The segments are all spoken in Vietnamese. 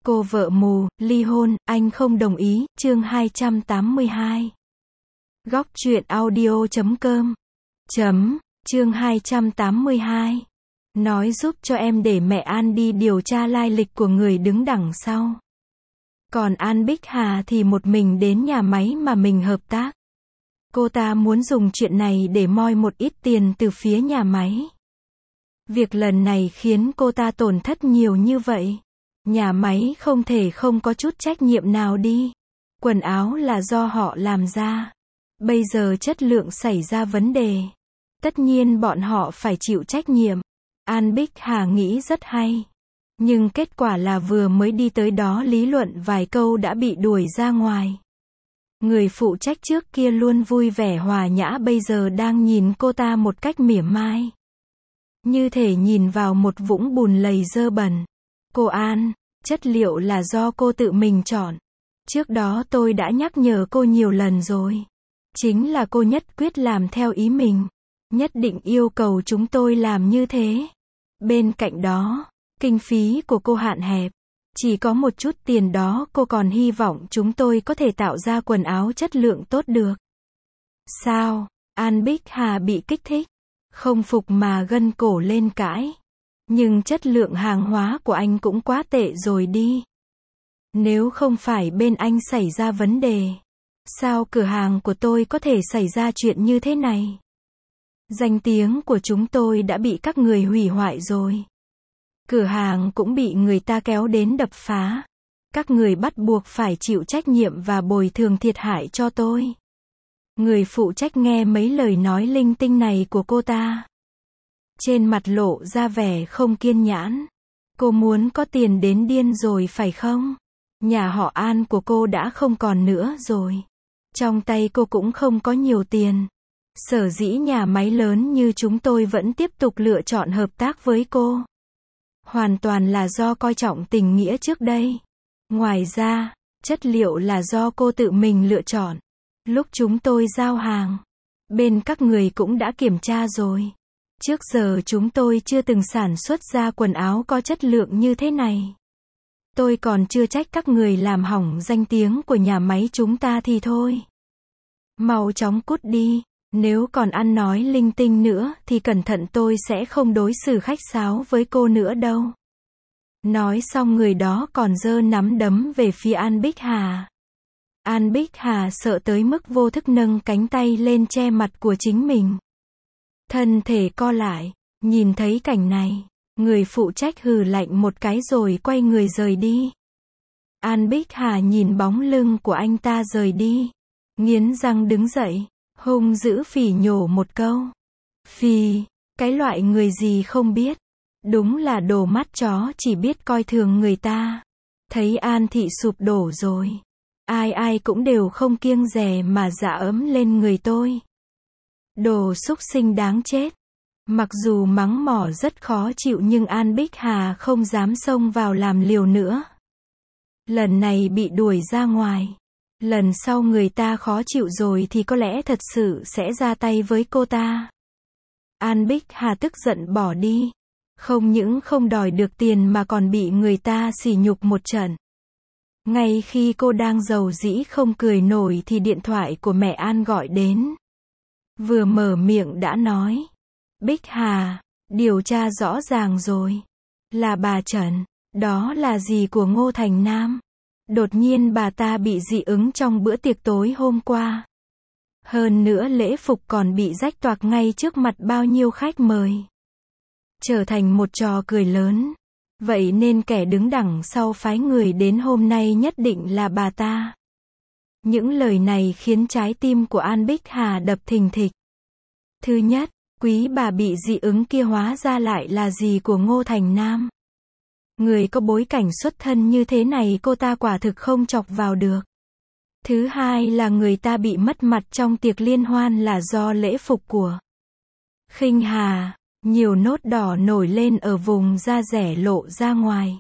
Cô vợ mù, ly hôn, anh không đồng ý, chương 282. Góc truyện audio.com Chương 282. Nói giúp cho em để mẹ An đi điều tra lai lịch của người đứng đằng sau. Còn An Bích Hà thì một mình đến nhà máy mà mình hợp tác. Cô ta muốn dùng chuyện này để moi một ít tiền từ phía nhà máy. Việc lần này khiến cô ta tổn thất nhiều như vậy. Nhà máy không thể không có chút trách nhiệm nào đi. Quần áo là do họ làm ra. Bây giờ chất lượng xảy ra vấn đề. Tất nhiên bọn họ phải chịu trách nhiệm. An Bích Hà nghĩ rất hay. Nhưng kết quả là vừa mới đi tới đó lý luận vài câu đã bị đuổi ra ngoài. Người phụ trách trước kia luôn vui vẻ hòa nhã bây giờ đang nhìn cô ta một cách mỉa mai. Như thể nhìn vào một vũng bùn lầy dơ bẩn. Cô An, chất liệu là do cô tự mình chọn. Trước đó tôi đã nhắc nhở cô nhiều lần rồi. Chính là cô nhất quyết làm theo ý mình. Nhất định yêu cầu chúng tôi làm như thế. Bên cạnh đó, kinh phí của cô hạn hẹp. Chỉ có một chút tiền đó cô còn hy vọng chúng tôi có thể tạo ra quần áo chất lượng tốt được. Sao? An Bích Hà bị kích thích. Không phục mà gân cổ lên cãi. Nhưng chất lượng hàng hóa của anh cũng quá tệ rồi đi. Nếu không phải bên anh xảy ra vấn đề, sao cửa hàng của tôi có thể xảy ra chuyện như thế này? Danh tiếng của chúng tôi đã bị các người hủy hoại rồi. Cửa hàng cũng bị người ta kéo đến đập phá. Các người bắt buộc phải chịu trách nhiệm và bồi thường thiệt hại cho tôi. Người phụ trách nghe mấy lời nói linh tinh này của cô ta. Trên mặt lộ ra vẻ không kiên nhẫn. Cô muốn có tiền đến điên rồi phải không? Nhà họ An của cô đã không còn nữa rồi. Trong tay cô cũng không có nhiều tiền. Sở dĩ nhà máy lớn như chúng tôi vẫn tiếp tục lựa chọn hợp tác với cô. Hoàn toàn là do coi trọng tình nghĩa trước đây. Ngoài ra, chất liệu là do cô tự mình lựa chọn. Lúc chúng tôi giao hàng, bên các người cũng đã kiểm tra rồi. Trước giờ chúng tôi chưa từng sản xuất ra quần áo có chất lượng như thế này. Tôi còn chưa trách các người làm hỏng danh tiếng của nhà máy chúng ta thì thôi. Mau chóng cút đi, nếu còn ăn nói linh tinh nữa thì cẩn thận tôi sẽ không đối xử khách sáo với cô nữa đâu. Nói xong người đó còn giơ nắm đấm về phía An Bích Hà. An Bích Hà sợ tới mức vô thức nâng cánh tay lên che mặt của chính mình. Thân thể co lại, nhìn thấy cảnh này, người phụ trách hừ lạnh một cái rồi quay người rời đi. An Bích Hà nhìn bóng lưng của anh ta rời đi, nghiến răng đứng dậy, hung dữ phỉ nhổ một câu. Phì, cái loại người gì không biết, đúng là đồ mắt chó chỉ biết coi thường người ta. Thấy An thị sụp đổ rồi, ai ai cũng đều không kiêng dè mà dạ ấm lên người tôi. Đồ súc sinh đáng chết. Mặc dù mắng mỏ rất khó chịu nhưng An Bích Hà không dám xông vào làm liều nữa. Lần này bị đuổi ra ngoài. Lần sau người ta khó chịu rồi thì có lẽ thật sự sẽ ra tay với cô ta. An Bích Hà tức giận bỏ đi. Không những không đòi được tiền mà còn bị người ta sỉ nhục một trận. Ngay khi cô đang rầu rĩ không cười nổi thì điện thoại của mẹ An gọi đến. Vừa mở miệng đã nói. Bích Hà, điều tra rõ ràng rồi. Là bà Trần, đó là dì của Ngô Thành Nam. Đột nhiên bà ta bị dị ứng trong bữa tiệc tối hôm qua. Hơn nữa lễ phục còn bị rách toạc ngay trước mặt bao nhiêu khách mời. Trở thành một trò cười lớn. Vậy nên kẻ đứng đằng sau phái người đến hôm nay nhất định là bà ta. Những lời này khiến trái tim của An Bích Hà đập thình thịch. Thứ nhất, quý bà bị dị ứng kia hóa ra lại là dì của Ngô Thành Nam. Người có bối cảnh xuất thân như thế này cô ta quả thực không chọc vào được. Thứ hai là người ta bị mất mặt trong tiệc liên hoan là do lễ phục của Khinh Hà. Nhiều nốt đỏ nổi lên ở vùng da rẻ lộ ra ngoài.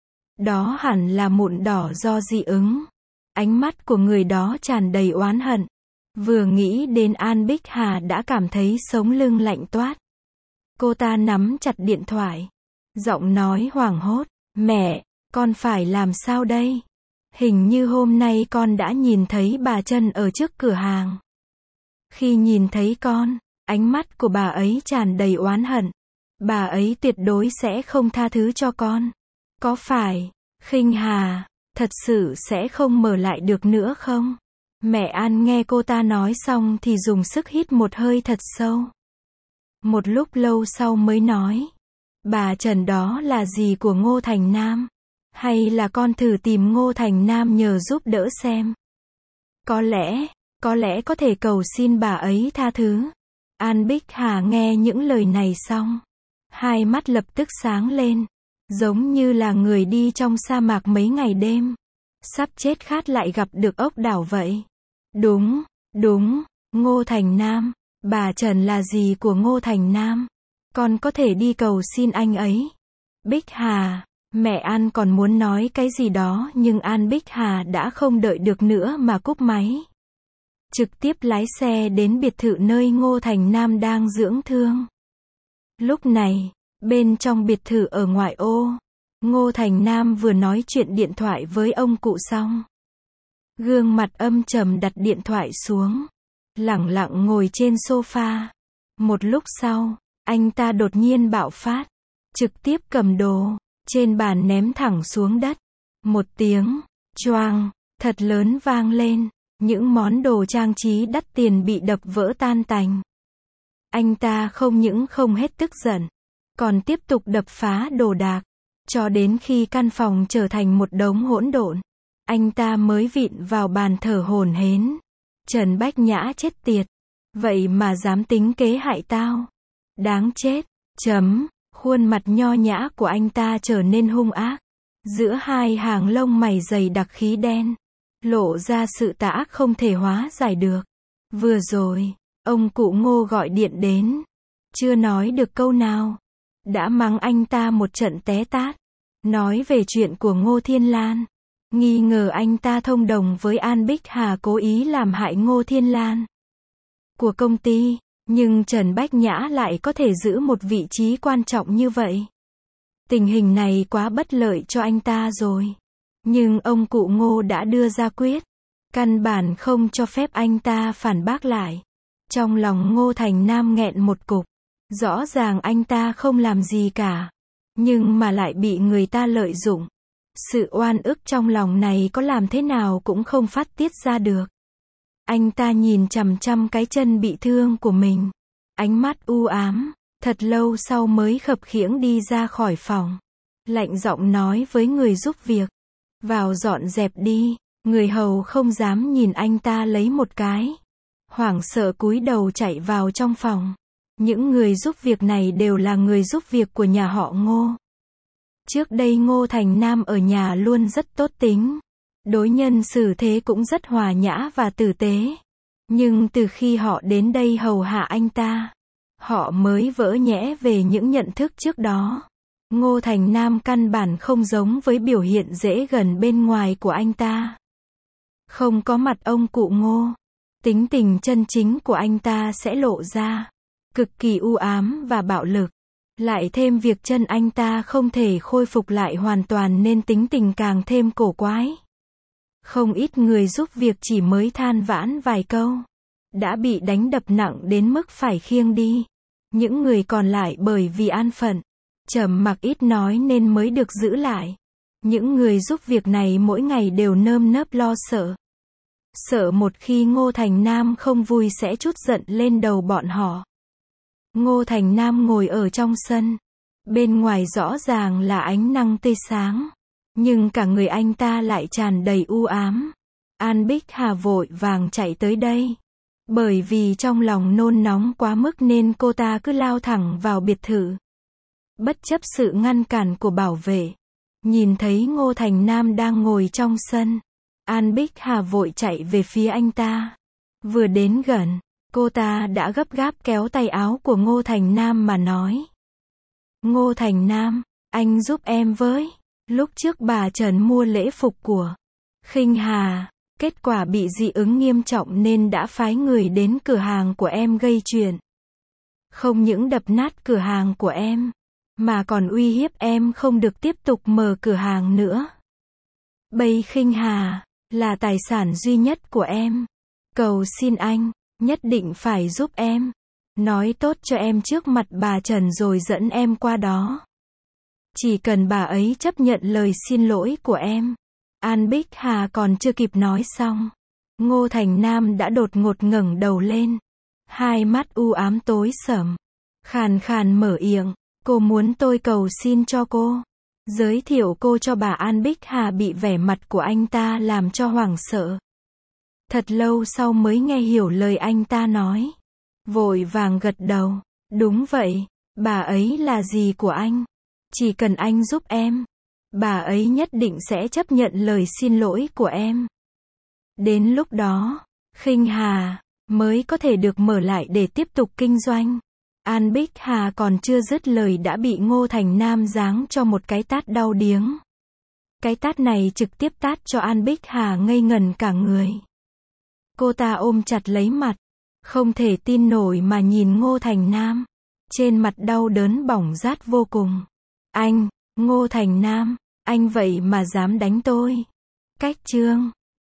Đó hẳn là mụn đỏ do dị ứng. Ánh mắt của người đó tràn đầy oán hận. Vừa nghĩ đến An Bích Hà đã cảm thấy sống lưng lạnh toát. Cô ta nắm chặt điện thoại. Giọng nói hoảng hốt. Mẹ, Con phải làm sao đây? Hình như hôm nay con đã nhìn thấy bà Trân ở trước cửa hàng. Khi nhìn thấy con, ánh mắt của bà ấy tràn đầy oán hận. Bà ấy tuyệt đối sẽ không tha thứ cho con. Có phải, Khinh Hà, thật sự sẽ không mở lại được nữa không? Mẹ An nghe cô ta nói xong thì dùng sức hít một hơi thật sâu. Một lúc lâu sau mới nói. Bà Trần đó là gì của Ngô Thành Nam? Hay là con thử tìm Ngô Thành Nam nhờ giúp đỡ xem? Có lẽ có thể cầu xin bà ấy tha thứ. An Bích Hà nghe những lời này xong. Hai mắt lập tức sáng lên. Giống như là người đi trong sa mạc mấy ngày đêm. Sắp chết khát lại gặp được ốc đảo vậy. Đúng, Ngô Thành Nam. Bà Trần là gì của Ngô Thành Nam? Con có thể đi cầu xin anh ấy. Bích Hà, mẹ An còn muốn nói cái gì đó nhưng An Bích Hà đã không đợi được nữa mà cúp máy. Trực tiếp lái xe đến biệt thự nơi Ngô Thành Nam đang dưỡng thương. Lúc này, bên trong biệt thự ở ngoại ô, Ngô Thành Nam vừa nói chuyện điện thoại với ông cụ xong. Gương mặt âm trầm đặt điện thoại xuống. Lẳng lặng ngồi trên sofa. Một lúc sau, anh ta đột nhiên bạo phát. Trực tiếp cầm đồ trên bàn ném thẳng xuống đất. Một tiếng choang thật lớn vang lên. Những món đồ trang trí đắt tiền bị đập vỡ tan tành. Anh ta không những không hết tức giận, còn tiếp tục đập phá đồ đạc, cho đến khi căn phòng trở thành một đống hỗn độn. Anh ta mới vịn vào bàn thở hổn hển. Trần Bách Nhã chết tiệt. Vậy mà dám tính kế hại tao. Đáng chết. Khuôn mặt nho nhã của anh ta trở nên hung ác. Giữa hai hàng lông mày dày đặc khí đen, lộ ra sự tà ác không thể hóa giải được. Vừa rồi, ông cụ Ngô gọi điện đến. Chưa nói được câu nào, đã mắng anh ta một trận té tát. Nói về chuyện của Ngô Thiên Lan. Nghi ngờ anh ta thông đồng với An Bích Hà cố ý làm hại Ngô Thiên Lan của công ty. Nhưng Trần Bách Nhã lại có thể giữ một vị trí quan trọng như vậy. Tình hình này quá bất lợi cho anh ta rồi. Nhưng ông cụ Ngô đã đưa ra quyết. Căn bản không cho phép anh ta phản bác lại. Trong lòng Ngô Thành Nam nghẹn một cục. Rõ ràng anh ta không làm gì cả. Nhưng mà lại bị người ta lợi dụng. Sự oan ức trong lòng này có làm thế nào cũng không phát tiết ra được. Anh ta nhìn chằm chằm cái chân bị thương của mình. Ánh mắt u ám. Thật lâu sau mới khập khiễng đi ra khỏi phòng. Lạnh giọng nói với người giúp việc. Vào dọn dẹp đi. Người hầu không dám nhìn anh ta lấy một cái. Hoảng sợ cúi đầu chạy vào trong phòng. Những người giúp việc này đều là người giúp việc của nhà họ Ngô. Trước đây Ngô Thành Nam ở nhà luôn rất tốt tính. Đối nhân xử thế cũng rất hòa nhã và tử tế. Nhưng từ khi họ đến đây hầu hạ anh ta, họ mới vỡ nhẽ về những nhận thức trước đó. Ngô Thành Nam căn bản không giống với biểu hiện dễ gần bên ngoài của anh ta. Không có mặt ông cụ Ngô, tính tình chân chính của anh ta sẽ lộ ra. Cực kỳ u ám và bạo lực. Lại thêm việc chân anh ta không thể khôi phục lại hoàn toàn nên tính tình càng thêm cổ quái. Không ít người giúp việc chỉ mới than vãn vài câu, đã bị đánh đập nặng đến mức phải khiêng đi. Những người còn lại bởi vì an phận, trầm mặc ít nói nên mới được giữ lại. Những người giúp việc này mỗi ngày đều nơm nớp lo sợ. Sợ một khi Ngô Thành Nam không vui sẽ trút giận lên đầu bọn họ. Ngô Thành Nam ngồi ở trong sân. Bên ngoài rõ ràng là ánh nắng tươi sáng. Nhưng cả người anh ta lại tràn đầy u ám. An Bích Hà vội vàng chạy tới đây. Bởi vì trong lòng nôn nóng quá mức nên cô ta cứ lao thẳng vào biệt thự. Bất chấp sự ngăn cản của bảo vệ. Nhìn thấy Ngô Thành Nam đang ngồi trong sân. An Bích Hà vội chạy về phía anh ta. Vừa đến gần, cô ta đã gấp gáp kéo tay áo của Ngô Thành Nam mà nói. Ngô Thành Nam, anh giúp em với. Lúc trước bà Trần mua lễ phục của Khinh Hà, kết quả bị dị ứng nghiêm trọng nên đã phái người đến cửa hàng của em gây chuyện. Không những đập nát cửa hàng của em, mà còn uy hiếp em không được tiếp tục mở cửa hàng nữa. Bây Khinh Hà là tài sản duy nhất của em. Cầu xin anh, nhất định phải giúp em. Nói tốt cho em trước mặt bà Trần rồi dẫn em qua đó. Chỉ cần bà ấy chấp nhận lời xin lỗi của em. An Bích Hà còn chưa kịp nói xong. Ngô Thành Nam đã đột ngột ngẩng đầu lên. Hai mắt u ám tối sẫm. Khàn khàn mở miệng. Cô muốn tôi cầu xin cho cô. Giới thiệu cô cho bà An Bích Hà bị vẻ mặt của anh ta làm cho hoảng sợ. Thật lâu sau mới nghe hiểu lời anh ta nói. Vội vàng gật đầu. Đúng vậy, bà ấy là dì của anh. Chỉ cần anh giúp em, bà ấy nhất định sẽ chấp nhận lời xin lỗi của em. Đến lúc đó, Khinh Hà mới có thể được mở lại để tiếp tục kinh doanh. An Bích Hà còn chưa dứt lời đã bị Ngô Thành Nam giáng cho một cái tát đau điếng. Cái tát này trực tiếp tát cho An Bích Hà ngây ngần cả người. Cô ta ôm chặt lấy mặt, không thể tin nổi mà nhìn Ngô Thành Nam. Trên mặt đau đớn bỏng rát vô cùng. Anh, Ngô Thành Nam, anh vậy mà dám đánh tôi. Cách chương